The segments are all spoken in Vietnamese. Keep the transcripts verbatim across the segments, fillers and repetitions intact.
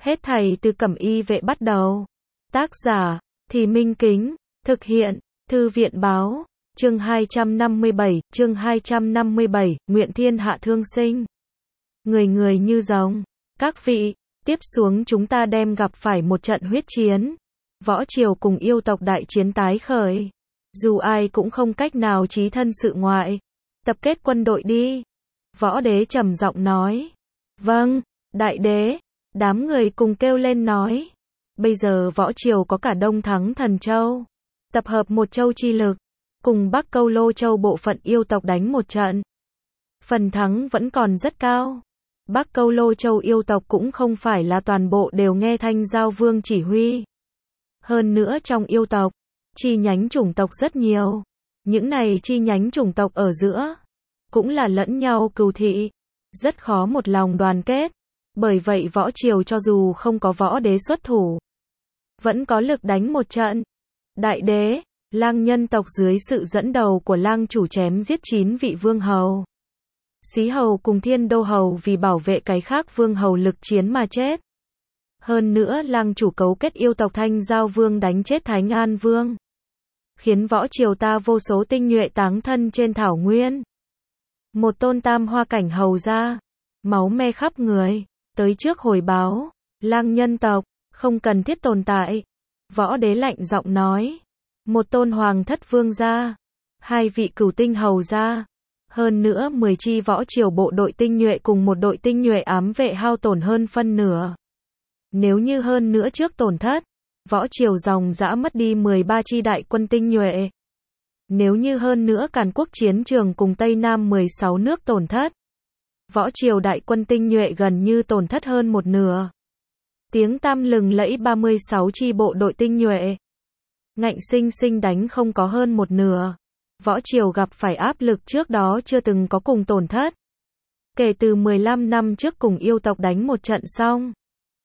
Hết thảy từ Cẩm Y Vệ bắt đầu. Tác giả, Thì Minh Kính, thực hiện, Thư viện báo, chương hai trăm năm mươi bảy, chương hai trăm năm mươi bảy, nguyện thiên hạ thương sinh. Người người như rồng. Các vị, tiếp xuống chúng ta đem gặp phải một trận huyết chiến. Võ triều cùng yêu tộc đại chiến tái khởi. Dù ai cũng không cách nào trí thân sự ngoại. Tập kết quân đội đi. Võ đế trầm giọng nói. Vâng, đại đế. Đám người cùng kêu lên nói. Bây giờ võ triều có cả Đông Thắng Thần Châu. Tập hợp một châu chi lực. Cùng Bắc Câu Lô Châu bộ phận yêu tộc đánh một trận. Phần thắng vẫn còn rất cao. Bắc Câu Lô Châu yêu tộc cũng không phải là toàn bộ đều nghe Thanh Giao Vương chỉ huy. Hơn nữa trong yêu tộc, chi nhánh chủng tộc rất nhiều. Những này chi nhánh chủng tộc ở giữa, cũng là lẫn nhau cừu thị. Rất khó một lòng đoàn kết. Bởi vậy võ triều cho dù không có võ đế xuất thủ, vẫn có lực đánh một trận. Đại đế, Lang nhân tộc dưới sự dẫn đầu của Lang chủ chém giết chín vị vương hầu. Xí hầu cùng Thiên Đô hầu vì bảo vệ cái khác vương hầu lực chiến mà chết. Hơn nữa Lang chủ cấu kết yêu tộc Thanh Giao Vương đánh chết Thánh An Vương. Khiến võ triều ta vô số tinh nhuệ táng thân trên thảo nguyên. Một tôn tam hoa cảnh hầu ra, máu me khắp người, tới trước hồi báo, Lang nhân tộc, không cần thiết tồn tại. Võ đế lạnh giọng nói. Một tôn hoàng thất vương gia, hai vị cửu tinh hầu gia, hơn nữa mười chi võ triều bộ đội tinh nhuệ cùng một đội tinh nhuệ ám vệ hao tổn hơn phân nửa. Nếu như hơn nữa trước tổn thất, võ triều dòng dã mất đi mười ba chi đại quân tinh nhuệ. Nếu như hơn nữa Càn Quốc chiến trường cùng Tây Nam mười sáu nước tổn thất, võ triều đại quân tinh nhuệ gần như tổn thất hơn một nửa. Tiếng tăm lừng lẫy ba mươi sáu chi bộ đội tinh nhuệ. Ngạnh sinh sinh đánh không có hơn một nửa. Võ triều gặp phải áp lực trước đó chưa từng có cùng tổn thất. Kể từ mười lăm năm trước cùng yêu tộc đánh một trận xong,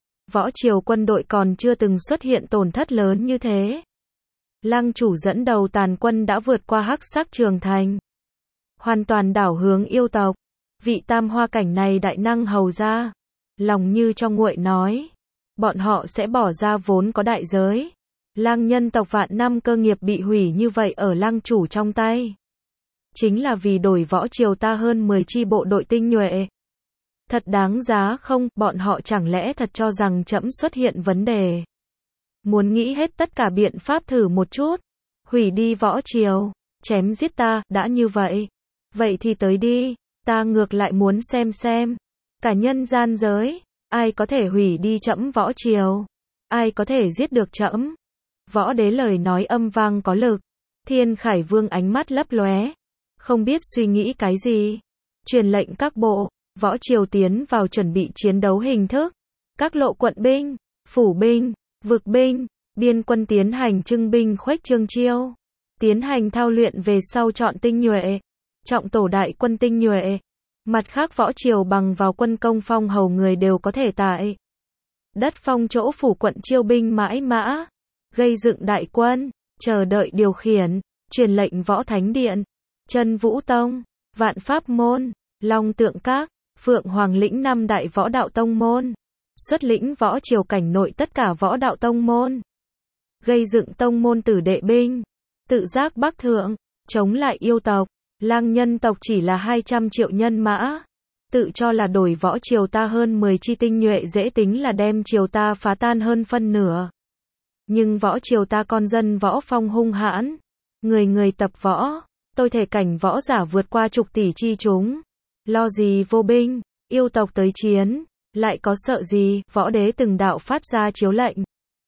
võ triều quân đội còn chưa từng xuất hiện tổn thất lớn như thế. Lang chủ dẫn đầu tàn quân đã vượt qua Hắc Sắc Trường Thành, hoàn toàn đảo hướng yêu tộc. Vị tam hoa cảnh này đại năng hầu ra, lòng như trong nguội nói, bọn họ sẽ bỏ ra vốn có đại giới. Lang nhân tộc vạn năm cơ nghiệp bị hủy như vậy ở lang chủ trong tay, chính là vì đổi võ triều ta hơn mười chi bộ đội tinh nhuệ. Thật đáng giá không? Bọn họ chẳng lẽ thật cho rằng trẫm xuất hiện vấn đề, muốn nghĩ hết tất cả biện pháp thử một chút, hủy đi võ triều, chém giết ta, đã như vậy, vậy thì tới đi, ta ngược lại muốn xem xem, cả nhân gian giới, ai có thể hủy đi trẫm võ triều, ai có thể giết được trẫm. Võ đế lời nói âm vang có lực. Thiên Khải Vương ánh mắt lấp lóe, không biết suy nghĩ cái gì. Truyền lệnh các bộ, võ triều tiến vào chuẩn bị chiến đấu hình thức. Các lộ quận binh, phủ binh, vực binh, biên quân tiến hành trưng binh khuếch trương chiêu. Tiến hành thao luyện về sau chọn tinh nhuệ, trọng tổ đại quân tinh nhuệ. Mặt khác võ triều bằng vào quân công phong hầu người đều có thể tại đất phong chỗ phủ quận chiêu binh mãi mã. Gây dựng đại quân, chờ đợi điều khiển, truyền lệnh võ thánh điện, Chân Vũ Tông, Vạn Pháp Môn, Long Tượng Các, Phượng Hoàng lĩnh năm đại võ đạo tông môn, xuất lĩnh võ triều cảnh nội tất cả võ đạo tông môn. Gây dựng tông môn tử đệ binh, tự giác bắc thượng, chống lại yêu tộc. Lang nhân tộc chỉ là hai trăm triệu nhân mã, tự cho là đổi võ triều ta hơn mười chi tinh nhuệ dễ tính là đem triều ta phá tan hơn phân nửa. Nhưng võ triều ta con dân võ phong hung hãn, người người tập võ, tôi thể cảnh võ giả vượt qua chục tỷ chi chúng, lo gì vô binh, yêu tộc tới chiến, lại có sợ gì. Võ đế từng đạo phát ra chiếu lệnh.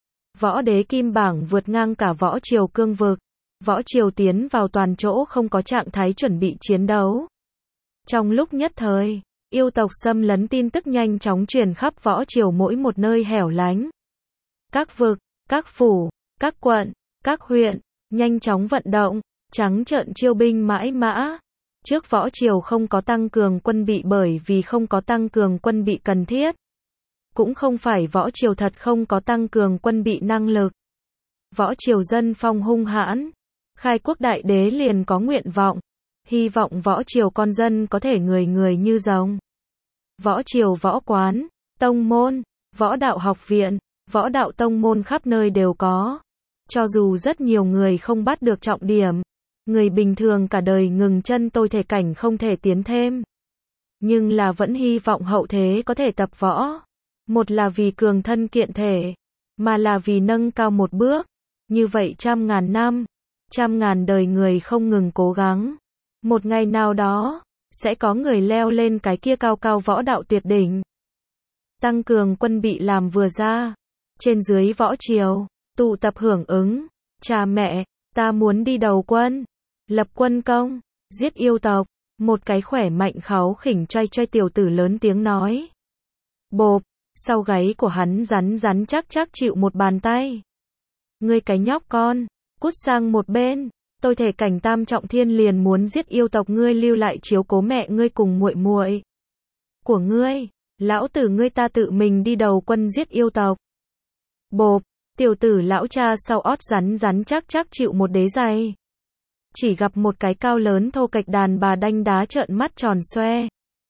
Võ đế kim bảng vượt ngang cả võ triều cương vực, võ triều tiến vào toàn chỗ không có trạng thái chuẩn bị chiến đấu. Trong lúc nhất thời, yêu tộc xâm lấn tin tức nhanh chóng truyền khắp võ triều mỗi một nơi hẻo lánh. Các vực, các phủ, các quận, các huyện, nhanh chóng vận động, trắng trợn chiêu binh mãi mã. Trước võ triều không có tăng cường quân bị bởi vì không có tăng cường quân bị cần thiết. Cũng không phải võ triều thật không có tăng cường quân bị năng lực. Võ triều dân phong hung hãn. Khai quốc đại đế liền có nguyện vọng. Hy vọng võ triều con dân có thể người người như rồng. Võ triều võ quán, tông môn, võ đạo học viện, võ đạo tông môn khắp nơi đều có. Cho dù rất nhiều người không bắt được trọng điểm, người bình thường cả đời ngừng chân tôi thể cảnh không thể tiến thêm. Nhưng là vẫn hy vọng hậu thế có thể tập võ. Một là vì cường thân kiện thể, mà là vì nâng cao một bước. Như vậy trăm ngàn năm, trăm ngàn đời người không ngừng cố gắng. Một ngày nào đó, sẽ có người leo lên cái kia cao cao võ đạo tuyệt đỉnh. Tăng cường quân bị làm vừa ra. Trên dưới võ triều, tụ tập hưởng ứng. Cha mẹ, ta muốn đi đầu quân. Lập quân công, giết yêu tộc. Một cái khỏe mạnh kháu khỉnh choay choay tiểu tử lớn tiếng nói. Bộp, sau gáy của hắn rắn rắn chắc chắc chịu một bàn tay. Ngươi cái nhóc con, cút sang một bên. Tôi thể cảnh tam trọng thiên liền muốn giết yêu tộc, ngươi lưu lại chiếu cố mẹ ngươi cùng muội muội của ngươi. Lão tử ngươi ta tự mình đi đầu quân giết yêu tộc. Bộp, tiểu tử lão cha sau ót rắn rắn chắc chắc chịu một đế giày. Chỉ gặp một cái cao lớn thô kệch đàn bà đanh đá trợn mắt tròn xoe.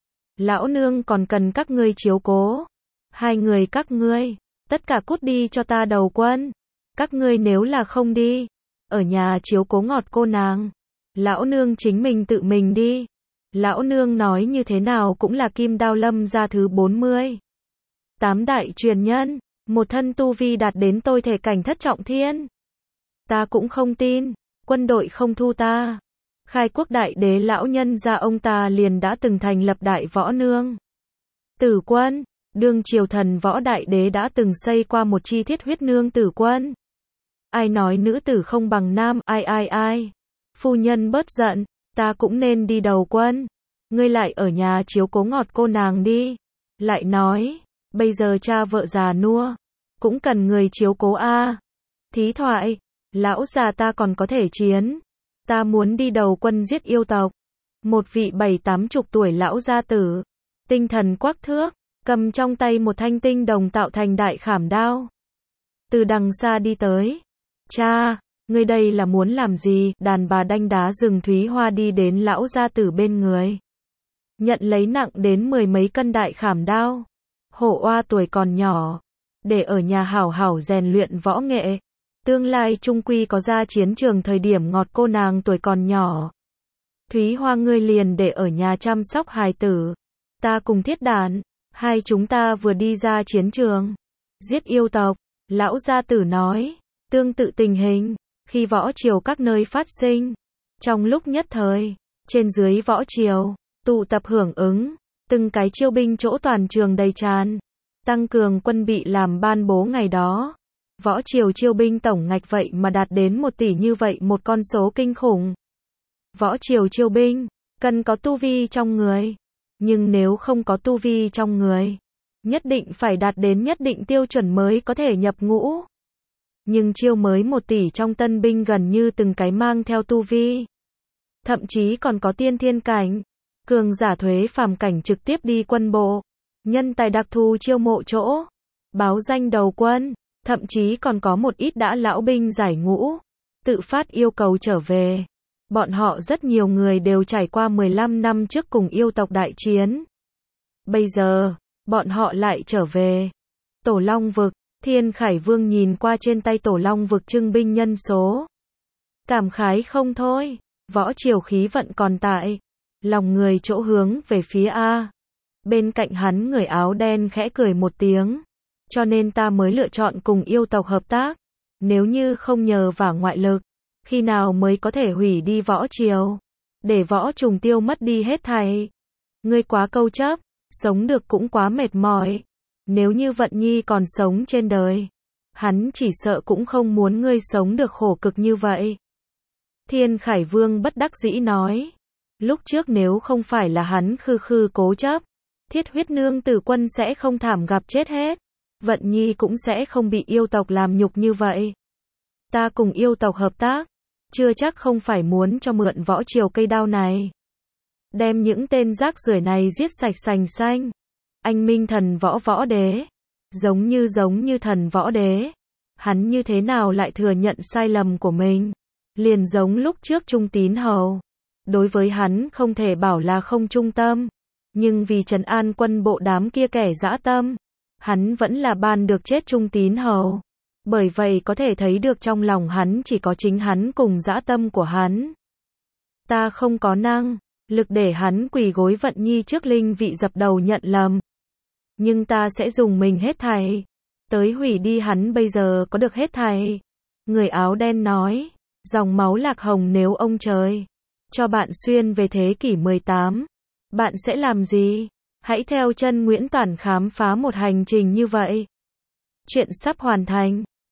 Lão nương còn cần các ngươi chiếu cố. Hai người các ngươi, tất cả cút đi cho ta đầu quân. Các ngươi nếu là không đi, ở nhà chiếu cố ngọt cô nàng. Lão nương chính mình tự mình đi. Lão nương nói như thế nào cũng là Kim Đao Lâm gia thứ bốn mươi tám đại truyền nhân, một thân tu vi đạt đến tôi thể cảnh thất trọng thiên. Ta cũng không tin, quân đội không thu ta. Khai quốc đại đế lão nhân gia ông ta liền đã từng thành lập đại võ nương tử quân, đương triều thần võ đại đế đã từng xây qua một chi thiết huyết nương tử quân. Ai nói nữ tử không bằng nam, ai ai ai. Phu nhân bớt giận, ta cũng nên đi đầu quân. Ngươi lại ở nhà chiếu cố ngọt cô nàng đi. Lại nói, bây giờ cha vợ già nua, cũng cần người chiếu cố a. Thí thoại, lão già ta còn có thể chiến. Ta muốn đi đầu quân giết yêu tộc. Một vị bảy tám chục tuổi lão gia tử, tinh thần quắc thước, cầm trong tay một thanh tinh đồng tạo thành đại khảm đao. Từ đằng xa đi tới. Cha, ngươi đây là muốn làm gì? Đàn bà đanh đá rừng Thúy Hoa đi đến lão gia tử bên người. Nhận lấy nặng đến mười mấy cân đại khảm đao. Hổ oa tuổi còn nhỏ, để ở nhà hảo hảo rèn luyện võ nghệ. Tương lai trung quy có ra chiến trường thời điểm ngọt cô nàng tuổi còn nhỏ. Thúy Hoa ngươi liền để ở nhà chăm sóc hài tử. Ta cùng Thiết Đản, hai chúng ta vừa đi ra chiến trường. Giết yêu tộc, lão gia tử nói. Tương tự tình hình, khi võ triều các nơi phát sinh. Trong lúc nhất thời, trên dưới võ triều, tụ tập hưởng ứng, từng cái chiêu binh chỗ toàn trường đầy tràn. Tăng cường quân bị làm ban bố ngày đó. Võ triều chiêu binh tổng ngạch vậy mà đạt đến một tỷ như vậy, một con số kinh khủng. Võ triều chiêu binh, cần có tu vi trong người. Nhưng nếu không có tu vi trong người, nhất định phải đạt đến nhất định tiêu chuẩn mới có thể nhập ngũ. Nhưng chiêu mới một tỷ trong tân binh gần như từng cái mang theo tu vi. Thậm chí còn có tiên thiên cảnh, cường giả thuế phàm cảnh trực tiếp đi quân bộ. Nhân tài đặc thù chiêu mộ chỗ, báo danh đầu quân, thậm chí còn có một ít đã lão binh giải ngũ, tự phát yêu cầu trở về. Bọn họ rất nhiều người đều trải qua mười lăm năm trước cùng yêu tộc đại chiến. Bây giờ, bọn họ lại trở về. Tổ Long vực, Thiên Khải Vương nhìn qua trên tay Tổ Long vực trưng binh nhân số. Cảm khái không thôi, võ triều khí vận còn tại. Lòng người chỗ hướng về phía A. Bên cạnh hắn người áo đen khẽ cười một tiếng. Cho nên ta mới lựa chọn cùng yêu tộc hợp tác. Nếu như không nhờ vào ngoại lực, khi nào mới có thể hủy đi võ triều, để võ trùng tiêu mất đi hết thảy. Ngươi quá câu chấp, sống được cũng quá mệt mỏi. Nếu như Vận Nhi còn sống trên đời, hắn chỉ sợ cũng không muốn ngươi sống được khổ cực như vậy. Thiên Khải Vương bất đắc dĩ nói. Lúc trước nếu không phải là hắn khư khư cố chấp, Thiết huyết nương tử quân sẽ không thảm gặp chết hết. Vận Nhi cũng sẽ không bị yêu tộc làm nhục như vậy. Ta cùng yêu tộc hợp tác, chưa chắc không phải muốn cho mượn võ triều cây đao này. Đem những tên rác rưởi này giết sạch sành xanh. Anh minh thần võ võ đế, giống như giống như thần võ đế. Hắn như thế nào lại thừa nhận sai lầm của mình? Liền giống lúc trước Trung Tín Hầu. Đối với hắn không thể bảo là không trung tâm, nhưng vì trấn an quân bộ đám kia kẻ dã tâm, hắn vẫn là ban được chết trung tín hầu. Bởi vậy có thể thấy được trong lòng hắn chỉ có chính hắn cùng dã tâm của hắn. Ta không có năng lực để hắn quỳ gối Vận Nhi trước linh vị dập đầu nhận lầm. Nhưng ta sẽ dùng mình hết thảy tới hủy đi hắn bây giờ có được hết thảy. Người áo đen nói, dòng máu Lạc Hồng nếu ông trời cho bạn xuyên về thế kỷ mười tám, bạn sẽ làm gì? Hãy theo chân Nguyễn Toản khám phá một hành trình như vậy. Chuyện sắp hoàn thành.